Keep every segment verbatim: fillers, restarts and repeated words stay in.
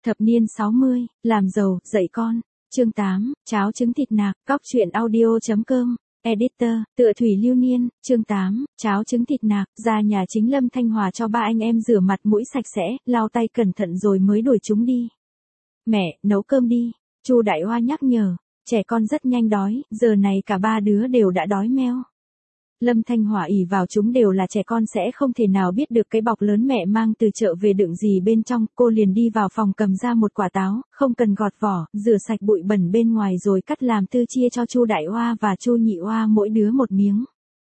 Thập niên sáu mươi, làm giàu, dạy con. Chương tám, cháo trứng thịt nạc, cóc truyện audio chấm com. Editor, tựa Thủy Lưu Niên. Chương tám, cháo trứng thịt nạc. Ra nhà chính Lâm Thanh Hòa cho ba anh em rửa mặt mũi sạch sẽ, lau tay cẩn thận rồi mới đuổi chúng đi. Mẹ, nấu cơm đi. Chu Đại Hoa nhắc nhở. Trẻ con rất nhanh đói, giờ này cả ba đứa đều đã đói meo. Lâm Thanh Hòa ỷ vào chúng đều là trẻ con sẽ không thể nào biết được cái bọc lớn mẹ mang từ chợ về đựng gì bên trong, cô liền đi vào phòng cầm ra một quả táo, không cần gọt vỏ, rửa sạch bụi bẩn bên ngoài rồi cắt làm tư chia cho Chu Đại Hoa và Chu Nhị Hoa mỗi đứa một miếng.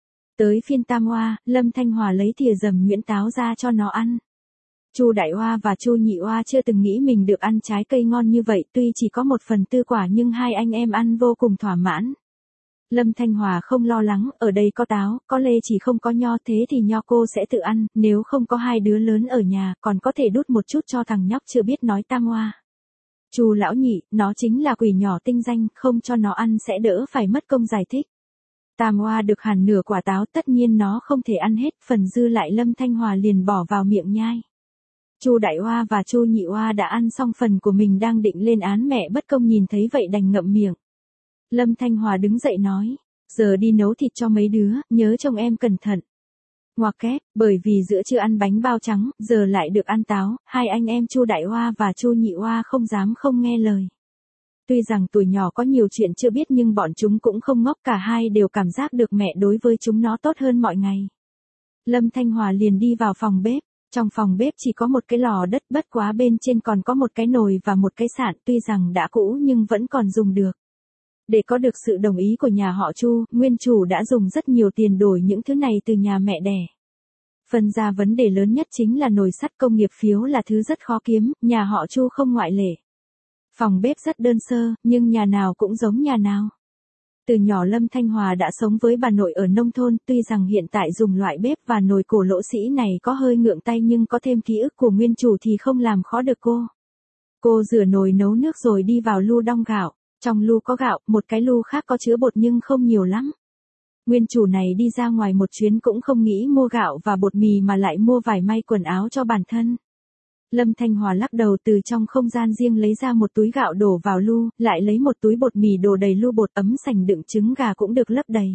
Tới phiên Tam Hoa, Lâm Thanh Hòa lấy thìa dầm nhuyễn táo ra cho nó ăn. Chu Đại Hoa và Chu Nhị Hoa chưa từng nghĩ mình được ăn trái cây ngon như vậy, tuy chỉ có một phần tư quả nhưng hai anh em ăn vô cùng thỏa mãn. Lâm Thanh Hòa không lo lắng, ở đây có táo, có lê chỉ không có nho, thế thì nho cô sẽ tự ăn, nếu không có hai đứa lớn ở nhà, còn có thể đút một chút cho thằng nhóc chưa biết nói Tam Hoa. Chu lão nhị, nó chính là quỷ nhỏ tinh danh, không cho nó ăn sẽ đỡ phải mất công giải thích. Tam Hoa được hẳn nửa quả táo, tất nhiên nó không thể ăn hết, phần dư lại Lâm Thanh Hòa liền bỏ vào miệng nhai. Chu Đại Hoa và Chu Nhị Hoa đã ăn xong phần của mình đang định lên án mẹ bất công nhìn thấy vậy đành ngậm miệng. Lâm Thanh Hòa đứng dậy nói, giờ đi nấu thịt cho mấy đứa, nhớ trông em cẩn thận. Ngoặc kép, bởi vì giữa chưa ăn bánh bao trắng, giờ lại được ăn táo, hai anh em Chu Đại Hoa và Chu Nhị Hoa không dám không nghe lời. Tuy rằng tuổi nhỏ có nhiều chuyện chưa biết nhưng bọn chúng cũng không ngốc, cả hai đều cảm giác được mẹ đối với chúng nó tốt hơn mọi ngày. Lâm Thanh Hòa liền đi vào phòng bếp. Trong phòng bếp chỉ có một cái lò đất, bất quá bên trên còn có một cái nồi và một cái sạn, tuy rằng đã cũ nhưng vẫn còn dùng được. Để có được sự đồng ý của nhà họ Chu, nguyên chủ đã dùng rất nhiều tiền đổi những thứ này từ nhà mẹ đẻ. Phần ra vấn đề lớn nhất chính là nồi sắt, công nghiệp phiếu là thứ rất khó kiếm, nhà họ Chu không ngoại lệ. Phòng bếp rất đơn sơ, nhưng nhà nào cũng giống nhà nào. Từ nhỏ Lâm Thanh Hòa đã sống với bà nội ở nông thôn, tuy rằng hiện tại dùng loại bếp và nồi cổ lỗ sĩ này có hơi ngượng tay nhưng có thêm ký ức của nguyên chủ thì không làm khó được cô. Cô rửa nồi nấu nước rồi đi vào lu đong gạo. Trong lu có gạo, một cái lu khác có chứa bột nhưng không nhiều lắm. Nguyên chủ này đi ra ngoài một chuyến cũng không nghĩ mua gạo và bột mì mà lại mua vải may quần áo cho bản thân. Lâm Thanh Hòa lắc đầu từ trong không gian riêng lấy ra một túi gạo đổ vào lu, lại lấy một túi bột mì đổ đầy lu bột, ấm sành đựng trứng gà cũng được lấp đầy.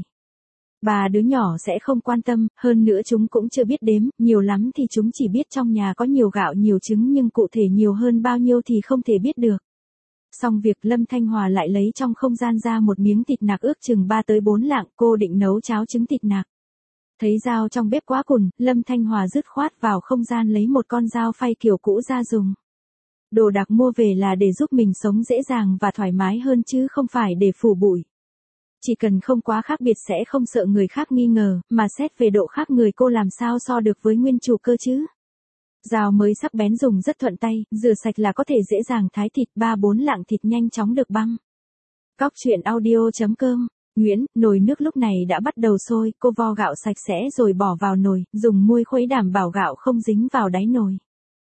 Ba đứa nhỏ sẽ không quan tâm, hơn nữa chúng cũng chưa biết đếm, nhiều lắm thì chúng chỉ biết trong nhà có nhiều gạo nhiều trứng nhưng cụ thể nhiều hơn bao nhiêu thì không thể biết được. Xong việc Lâm Thanh Hòa lại lấy trong không gian ra một miếng thịt nạc ước chừng ba tới bốn lạng, cô định nấu cháo trứng thịt nạc. Thấy dao trong bếp quá cùn, Lâm Thanh Hòa dứt khoát vào không gian lấy một con dao phay kiểu cũ ra dùng. Đồ đạc mua về là để giúp mình sống dễ dàng và thoải mái hơn chứ không phải để phủ bụi. Chỉ cần không quá khác biệt sẽ không sợ người khác nghi ngờ, mà xét về độ khác người cô làm sao so được với nguyên chủ cơ chứ. Dao mới sắc bén dùng rất thuận tay, rửa sạch là có thể dễ dàng thái thịt, ba bốn lạng thịt nhanh chóng được băm. Cóc truyện audio chấm com. Nguyễn, nồi nước lúc này đã bắt đầu sôi, cô vo gạo sạch sẽ rồi bỏ vào nồi, dùng muôi khuấy đảm bảo gạo không dính vào đáy nồi.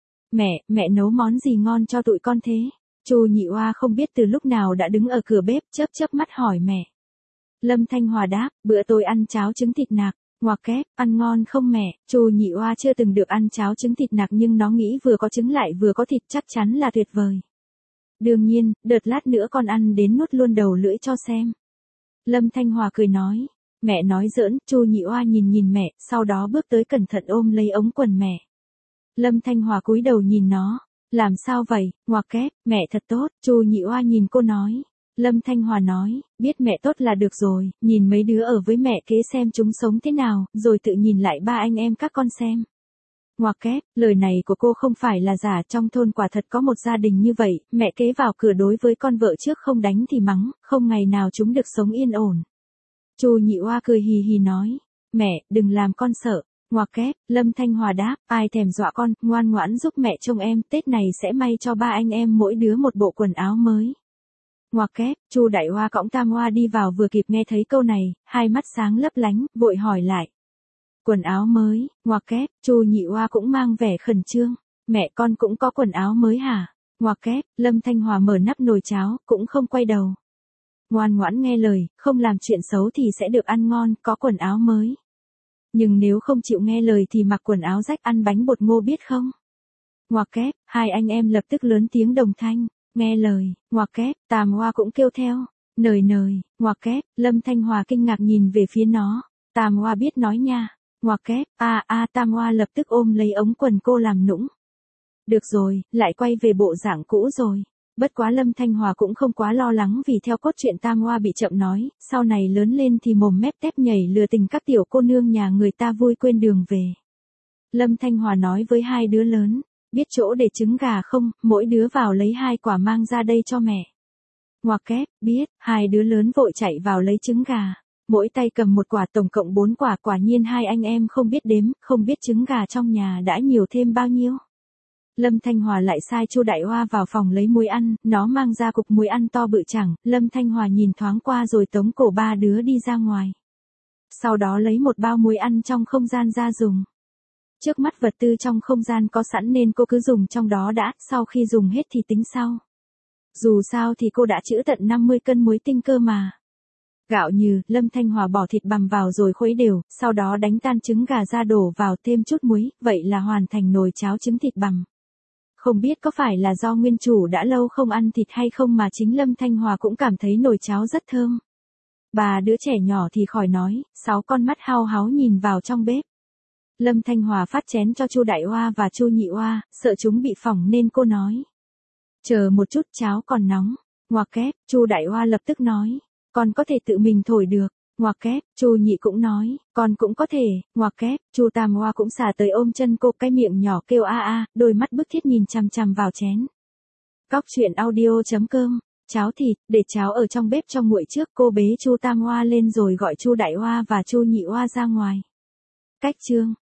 Mẹ, mẹ nấu món gì ngon cho tụi con thế? Chu Nhị Hoa không biết từ lúc nào đã đứng ở cửa bếp, chớp chớp mắt hỏi mẹ. Lâm Thanh Hòa đáp, bữa tôi ăn cháo trứng thịt nạc. Ngoặc kép, ăn ngon không mẹ? Chu Nhị Hoa chưa từng được ăn cháo trứng thịt nạc nhưng nó nghĩ vừa có trứng lại vừa có thịt chắc chắn là tuyệt vời. Đương nhiên, đợt lát nữa con ăn đến nuốt luôn đầu lưỡi cho xem. Lâm Thanh Hòa cười nói, mẹ nói giỡn. Chu Nhị Hoa nhìn nhìn mẹ, sau đó bước tới cẩn thận ôm lấy ống quần mẹ. Lâm Thanh Hòa cúi đầu nhìn nó, làm sao vậy? Ngoặc kép, mẹ thật tốt. Chu Nhị Hoa nhìn cô nói. Lâm Thanh Hòa nói, biết mẹ tốt là được rồi, nhìn mấy đứa ở với mẹ kế xem chúng sống thế nào, rồi tự nhìn lại ba anh em các con xem. Ngoặc kép, lời này của cô không phải là giả, trong thôn quả thật có một gia đình như vậy, mẹ kế vào cửa đối với con vợ trước không đánh thì mắng, không ngày nào chúng được sống yên ổn. Chu Nhị Hoa cười hì hì nói, mẹ, đừng làm con sợ. Ngoặc kép, Lâm Thanh Hòa đáp, ai thèm dọa con, ngoan ngoãn giúp mẹ trông em, Tết này sẽ may cho ba anh em mỗi đứa một bộ quần áo mới. Ngoặc kép, Chu Đại Hoa cõng Tam Hoa đi vào vừa kịp nghe thấy câu này, hai mắt sáng lấp lánh, vội hỏi lại. Quần áo mới? Ngoặc kép, Chu Nhị Hoa cũng mang vẻ khẩn trương. Mẹ con cũng có quần áo mới hả? Ngoặc kép, Lâm Thanh Hòa mở nắp nồi cháo, cũng không quay đầu. Ngoan ngoãn nghe lời, không làm chuyện xấu thì sẽ được ăn ngon, có quần áo mới. Nhưng nếu không chịu nghe lời thì mặc quần áo rách ăn bánh bột ngô biết không? Ngoặc kép, hai anh em lập tức lớn tiếng đồng thanh, nghe lời, ngoặc kép, Tam Hoa cũng kêu theo, nời nời, ngoặc kép, Lâm Thanh Hòa kinh ngạc nhìn về phía nó, Tam Hoa biết nói nha, ngoặc kép, a a Tam Hoa lập tức ôm lấy ống quần cô làm nũng. Được rồi, lại quay về bộ dạng cũ rồi. Bất quá Lâm Thanh Hòa cũng không quá lo lắng vì theo cốt truyện Tam Hoa bị chậm nói, sau này lớn lên thì mồm mép tép nhảy lừa tình các tiểu cô nương nhà người ta vui quên đường về. Lâm Thanh Hòa nói với hai đứa lớn, biết chỗ để trứng gà không, mỗi đứa vào lấy hai quả mang ra đây cho mẹ. Ngoặc kép, biết, hai đứa lớn vội chạy vào lấy trứng gà. Mỗi tay cầm một quả, tổng cộng bốn quả, quả nhiên hai anh em không biết đếm, không biết trứng gà trong nhà đã nhiều thêm bao nhiêu. Lâm Thanh Hòa lại sai Chu Đại Hoa vào phòng lấy muối ăn, nó mang ra cục muối ăn to bự chẳng, Lâm Thanh Hòa nhìn thoáng qua rồi tống cổ ba đứa đi ra ngoài. Sau đó lấy một bao muối ăn trong không gian ra dùng. Trước mắt vật tư trong không gian có sẵn nên cô cứ dùng trong đó đã, sau khi dùng hết thì tính sau. Dù sao thì cô đã trữ tận năm mươi cân muối tinh cơ mà. Gạo nhừ, Lâm Thanh Hòa bỏ thịt bằm vào rồi khuấy đều, sau đó đánh tan trứng gà ra đổ vào thêm chút muối, vậy là hoàn thành nồi cháo trứng thịt bằm. Không biết có phải là do nguyên chủ đã lâu không ăn thịt hay không mà chính Lâm Thanh Hòa cũng cảm thấy nồi cháo rất thơm. Bà đứa trẻ nhỏ thì khỏi nói, sáu con mắt hao háo nhìn vào trong bếp. Lâm Thanh Hòa phát chén cho Chu Đại Hoa và Chu Nhị Hoa, sợ chúng bị phỏng nên cô nói. Chờ một chút, cháo còn nóng. Ngoặc kép, Chu Đại Hoa lập tức nói. Con có thể tự mình thổi được. Ngoặc kép, Chu Nhị cũng nói, con cũng có thể. Ngoặc kép, Chu Tam Hoa cũng xả tới ôm chân cô, cái miệng nhỏ kêu a a, đôi mắt bức thiết nhìn chằm chằm vào chén. Cóc truyện audio chấm com, cháo thịt, để cháo ở trong bếp cho nguội trước, cô bế Chu Tam Hoa lên rồi gọi Chu Đại Hoa và Chu Nhị Hoa ra ngoài. Cách chương